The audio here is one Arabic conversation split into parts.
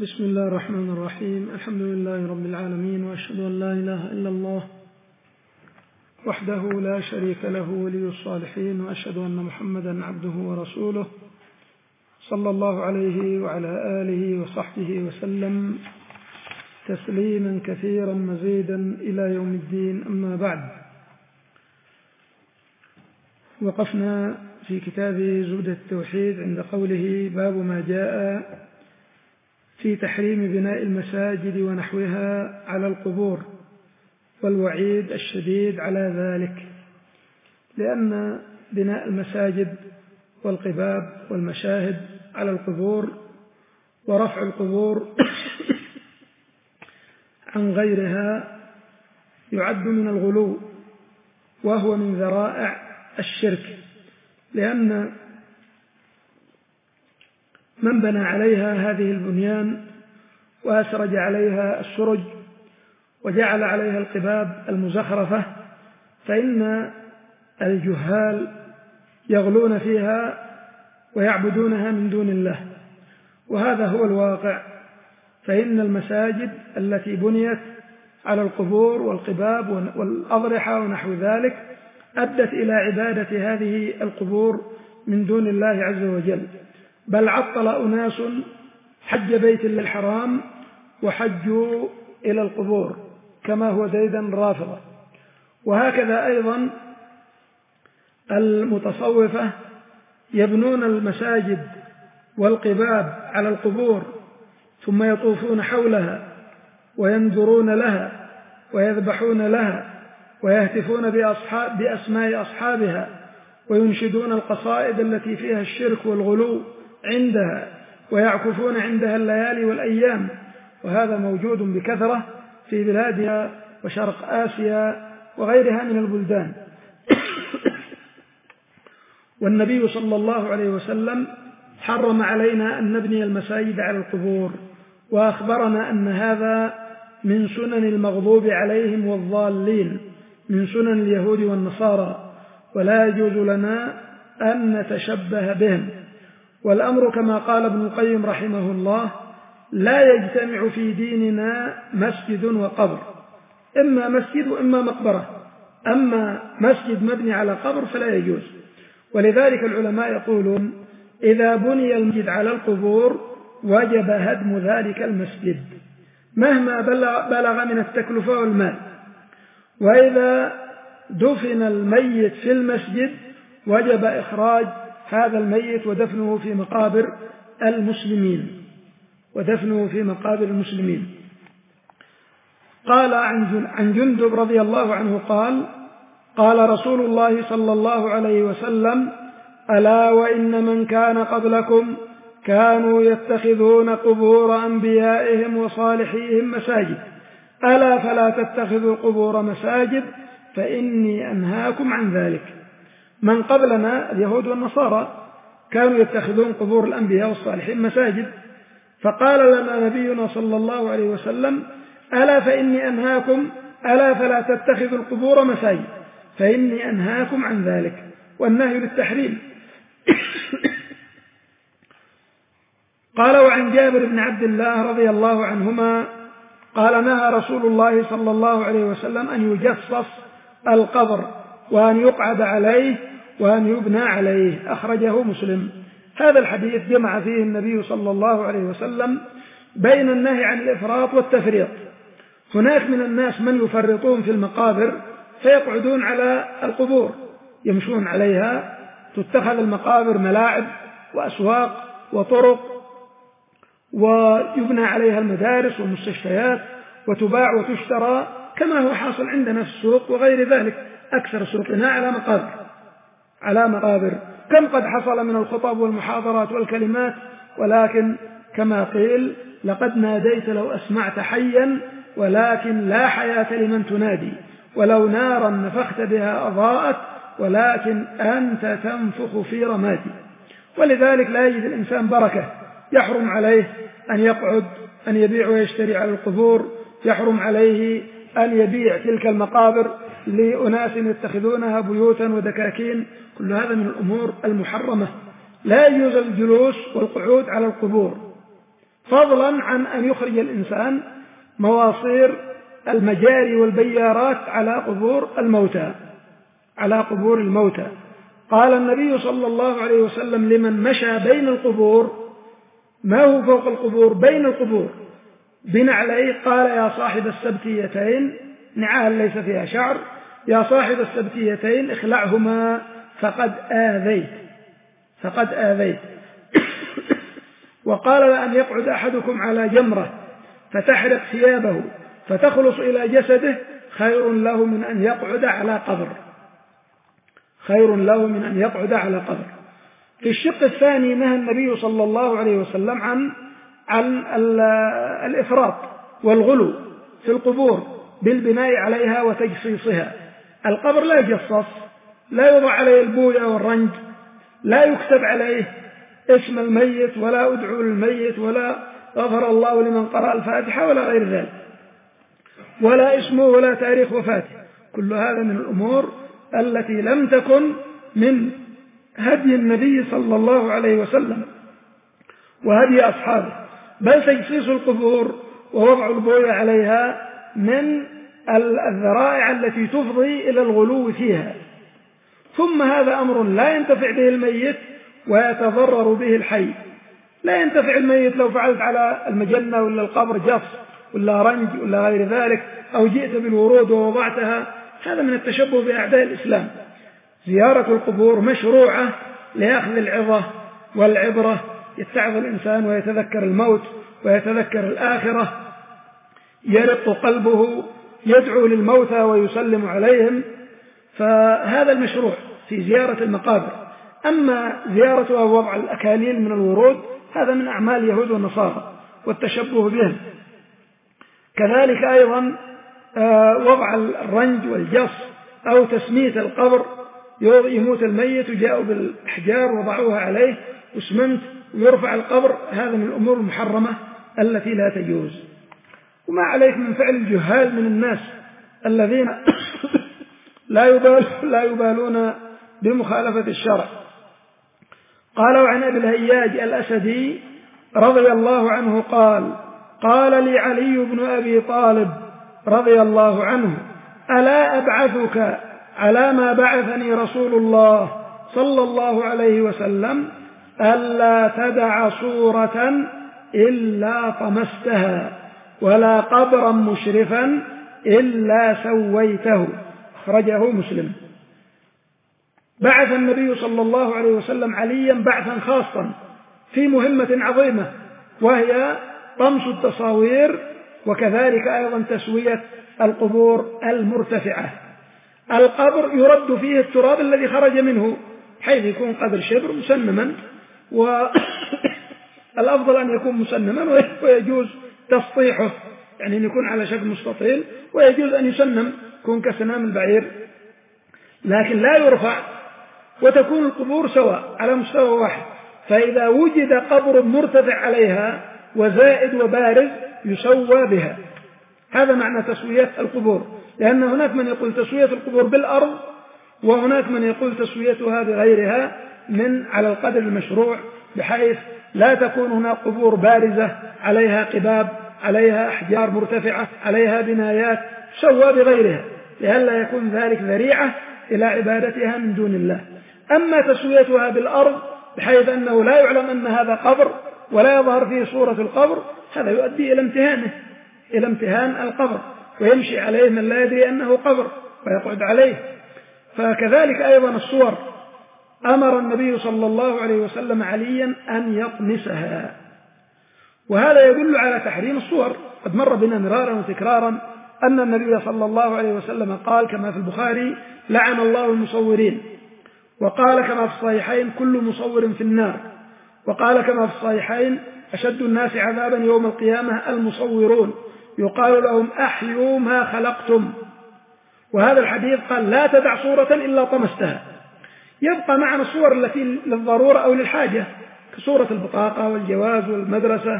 بسم الله الرحمن الرحيم. الحمد لله رب العالمين، وأشهد أن لا إله إلا الله وحده لا شريك له ولي الصالحين، وأشهد أن محمدا عبده ورسوله صلى الله عليه وعلى آله وصحبه وسلم تسليما كثيرا مزيدا إلى يوم الدين. أما بعد، وقفنا في كتاب زبدة التوحيد عند قوله: باب ما جاء في تحريم بناء المساجد ونحوها على القبور، والوعيد الشديد على ذلك، لأن بناء المساجد والقباب والمشاهد على القبور ورفع القبور عن غيرها يعد من الغلو، وهو من ذرائع الشرك، لأن من بنى عليها هذه البنيان وأسرج عليها السرج وجعل عليها القباب المزخرفة فإن الجهال يغلون فيها ويعبدونها من دون الله، وهذا هو الواقع. فإن المساجد التي بنيت على القبور والقباب والأضرحة ونحو ذلك أدت إلى عبادة هذه القبور من دون الله عز وجل، بل عطل أناس حج بيت الله الحرام وحجوا إلى القبور كما هو ديدا الرافضة. وهكذا أيضا المتصوفة يبنون المساجد والقباب على القبور، ثم يطوفون حولها وينذرون لها ويذبحون لها ويهتفون بأسماء أصحابها وينشدون القصائد التي فيها الشرك والغلو عندها، ويعكفون عندها الليالي والأيام. وهذا موجود بكثرة في بلادها وشرق آسيا وغيرها من البلدان. والنبي صلى الله عليه وسلم حرم علينا أن نبني المساجد على القبور، وأخبرنا أن هذا من سنن المغضوب عليهم والضالين، من سنن اليهود والنصارى، ولا يجوز لنا أن نتشبه بهم. والأمر كما قال ابن القيم رحمه الله: لا يجتمع في ديننا مسجد وقبر، إما مسجد وإما مقبرة، أما مسجد مبني على قبر فلا يجوز. ولذلك العلماء يقولون: إذا بني المسجد على القبور وجب هدم ذلك المسجد مهما بلغ من التكلفة والمال، وإذا دفن الميت في المسجد وجب إخراج هذا الميت ودفنه في مقابر المسلمين. قال عن جندب رضي الله عنه قال: قال رسول الله صلى الله عليه وسلم: ألا وإن من كان قبلكم كانوا يتخذون قبور أنبيائهم وصالحيهم مساجد، ألا فلا تتخذوا قبور مساجد فإني أنهاكم عن ذلك. من قبلنا اليهود والنصارى كانوا يتخذون قبور الأنبياء والصالحين مساجد، فقال لنا نبينا صلى الله عليه وسلم: ألا فلا تتخذوا القبور مساجد فإني أنهاكم عن ذلك، والنهي للتحريم. قال: وعن جابر بن عبد الله رضي الله عنهما قال: نهى رسول الله صلى الله عليه وسلم أن يجصص القبر وأن يقعد عليه وأن يبنى عليه، أخرجه مسلم. هذا الحديث جمع فيه النبي صلى الله عليه وسلم بين النهي عن الإفراط والتفريط. هناك من الناس من يفرطون في المقابر فيقعدون على القبور يمشون عليها، تتخذ المقابر ملاعب وأسواق وطرق، ويبنى عليها المدارس والمستشفيات، وتباع وتشترى كما هو حاصل عندنا في السوق وغير ذلك. أكثر سوقنا على مقابر. كم قد حصل من الخطب والمحاضرات والكلمات، ولكن كما قيل: لقد ناديت لو أسمعت حيا، ولكن لا حياة لمن تنادي، ولو نارا نفخت بها أضاءت، ولكن أنت تنفخ في رمادي. ولذلك لا يجد الإنسان بركة، يحرم عليه أن يقعد، أن يبيع ويشتري على القبور، يحرم عليه أن يبيع تلك المقابر لأناس يتخذونها بيوتا ودكاكين. كل هذا من الأمور المحرمة. لا يجوز الجلوس والقعود على القبور، فضلا عن أن يخرج الإنسان مواصير المجاري والبيارات على قبور الموتى. قال النبي صلى الله عليه وسلم لمن مشى بين القبور، ما هو فوق القبور، بين القبور، بنعليه، قال يا صاحب السبتيتين، نعال ليس فيها شعر، يا صاحب السبتيتين اخلعهما فقد آذيت. وقال لأن يقعد أحدكم على جمرة فتحرق ثيابه فتخلص إلى جسده خير له من أن يقعد على قبر. في الشق الثاني نهى النبي صلى الله عليه وسلم عن الإفراط والغلو في القبور بالبناء عليها وتجصيصها. القبر لا يجصص، لا يوضع عليه البوية والرنج، لا يكتب عليه اسم الميت ولا أدعو للميت ولا غفر الله لمن قرأ الفاتحة ولا غير ذلك، ولا اسمه ولا تاريخ وفاته. كل هذا من الأمور التي لم تكن من هدي النبي صلى الله عليه وسلم وهدي أصحابه، بل تجصيص القبور ووضع البوية عليها من الذرائع التي تفضي إلى الغلو فيها. ثم هذا أمر لا ينتفع به الميت ويتضرر به الحي. لا ينتفع الميت لو فعلت على المجنة ولا القبر جص ولا رنج ولا غير ذلك، أو جئت بالورود ووضعتها، هذا من التشبه بأعداء الإسلام. زيارة القبور مشروعة لأخذ العظة والعبرة، يتعظ الإنسان ويتذكر الموت ويتذكر الآخرة، يرق قلبه، يدعو للموتى ويسلم عليهم، فهذا المشروع في زيارة المقابر. أما زيارتها ووضع الأكاليل من الورود هذا من أعمال اليهود والنصارى والتشبه بهم. كذلك أيضا وضع الرنج والجص أو تسمية القبر، يموت الميت وجاءوا بالأحجار وضعوها عليه واسمنت ويرفع القبر، هذا من الأمور المحرمة التي لا تجوز. وما عليك من فعل الجهال من الناس الذين لا يبالون بمخالفة الشرع. قالوا عن أبي الهياج الأسدي رضي الله عنه قال لي علي بن أبي طالب رضي الله عنه: ألا أبعثك على ما بعثني رسول الله صلى الله عليه وسلم، ألا تدع صورة إلا طمستها ولا قبرا مشرفا إلا سويته. أخرجه مسلم. بعث النبي صلى الله عليه وسلم عليا بعثا خاصا في مهمة عظيمة، وهي طمس التصاوير، وكذلك أيضا تسوية القبور المرتفعة. القبر يرد فيه التراب الذي خرج منه، حيث يكون قدر شبر مسنما، والأفضل أن يكون مسنما، ويجوز تسطيحه، يعني أن يكون على شكل مستطيل، ويجوز أن يسنم يكون كسنام البعير، لكن لا يرفع، وتكون القبور سواء على مستوى واحد. فإذا وجد قبر مرتفع عليها وزائد وبارز يسوى بها. هذا معنى تسوية القبور، لأن هناك من يقول تسوية القبور بالأرض، وهناك من يقول تسويتها بغيرها من على القدر المشروع، بحيث لا تكون هناك قبور بارزة عليها قباب، عليها أحجار مرتفعة، عليها بنايات، سوى بغيرها، لئلا يكون ذلك ذريعة إلى عبادتها من دون الله. أما تسويتها بالأرض بحيث أنه لا يعلم أن هذا قبر ولا يظهر فيه صورة القبر، هذا يؤدي إلى امتهان القبر، ويمشي عليه من لا يدري أنه قبر ويقعد عليه. فكذلك أيضا الصور، أمر النبي صلى الله عليه وسلم عليا أن يطمسها، وهذا يدل على تحريم الصور. قد مر بنا مرارا وتكرارا أن النبي صلى الله عليه وسلم قال كما في البخاري: لعن الله المصورين. وقال كما في الصحيحين: كل مصور في النار. وقال كما في الصحيحين: أشد الناس عذابا يوم القيامة المصورون، يقال لهم أحيوا ما خلقتم. وهذا الحديث قال: لا تدع صورة إلا طمستها. يبقى معنا الصور التي للضرورة أو للحاجة، كصورة البطاقة والجواز والمدرسة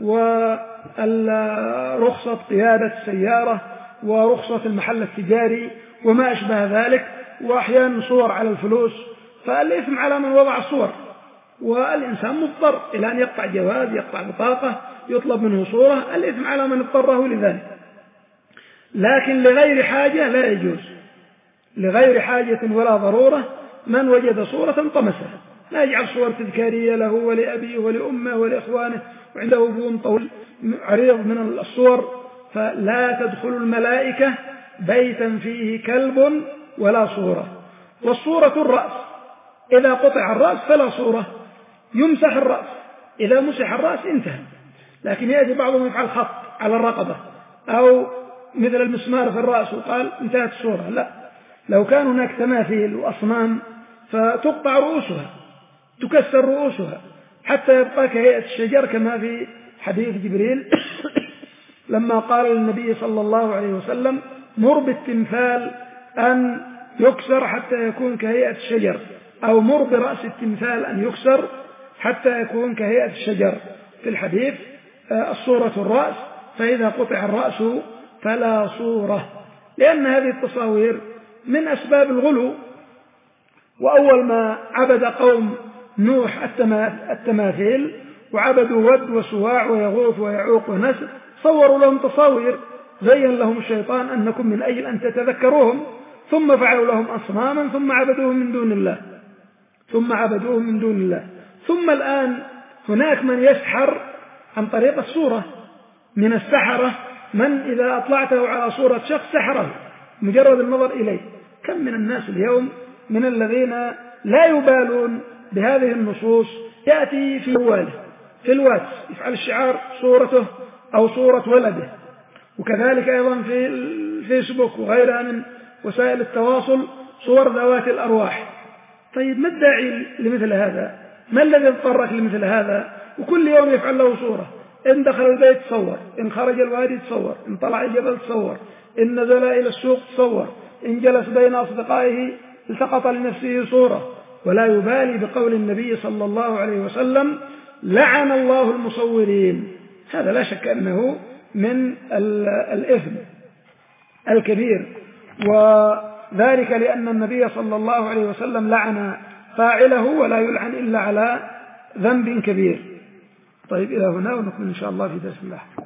ورخصة قيادة السيارة ورخصة المحل التجاري وما أشبه ذلك، وأحيانا صور على الفلوس. فالإثم على من وضع الصور، والإنسان مضطر إلى أن يقطع جواز، يقطع بطاقة، يطلب منه صورة، الإثم على من اضطره لذلك. لكن لغير حاجة لا يجوز، لغير حاجة ولا ضرورة من وجد صورة طمسها، لا يجعل صور تذكارية له ولأبيه ولأمه ولإخوانه وعنده بوم طويل عريض من الصور. فلا تدخل الملائكة بيتا فيه كلب ولا صورة. والصورة الرأس، إذا قطع الرأس فلا صورة، يمسح الرأس، إذا مسح الرأس انتهى. لكن يأتي بعضهم يفعل خط على الرقبة أو مثل المسمار في الرأس وقال انتهت الصورة، لا، لو كان هناك تماثيل وأصنام فتقطع رؤوسها، تكسر رؤوسها حتى يبقى كهيئة الشجر، كما في حديث جبريل لما قال للنبي صلى الله عليه وسلم مر بالتمثال أن يكسر حتى يكون كهيئة الشجر، أو مر برأس التمثال أن يكسر حتى يكون كهيئة الشجر. في الحديث الصورة الرأس، فإذا قطع الرأس فلا صورة، لأن هذه التصاوير من أسباب الغلو. وأول ما عبد قوم نوح التماثيل وعبدوا ود وسواع ويغوث ويعوق ونسر، صوروا لهم تصاوير، زين لهم الشيطان أنكم من أجل أن تتذكروهم، ثم فعلوا لهم أصناما ثم عبدوهم من دون الله. ثم الآن هناك من يسحر عن طريق الصورة، من السحرة من إذا أطلعته على صورة شخص سحره مجرد النظر إليه. كم من الناس اليوم من الذين لا يبالون بهذه النصوص، يأتي في جواله في الواتس يفعل الشعار صورته أو صورة ولده، وكذلك أيضا في الفيسبوك وغيرها من وسائل التواصل صور ذوات الأرواح. طيب ما الداعي لمثل هذا؟ ما الذي اضطرك لمثل هذا؟ وكل يوم يفعل له صورة، إن دخل البيت تصور، إن خرج الوادي تصور، إن طلع الجبل تصور، إن نزل إلى السوق تصور، إن جلس بين أصدقائه التقط لنفسه صورة، ولا يبالي بقول النبي صلى الله عليه وسلم لعن الله المصورين. هذا لا شك أنه من الإثم الكبير، وذلك لأن النبي صلى الله عليه وسلم لعن فاعله ولا يلعن إلا على ذنب كبير. طيب إلى هنا ونكمل إن شاء الله في درس الله.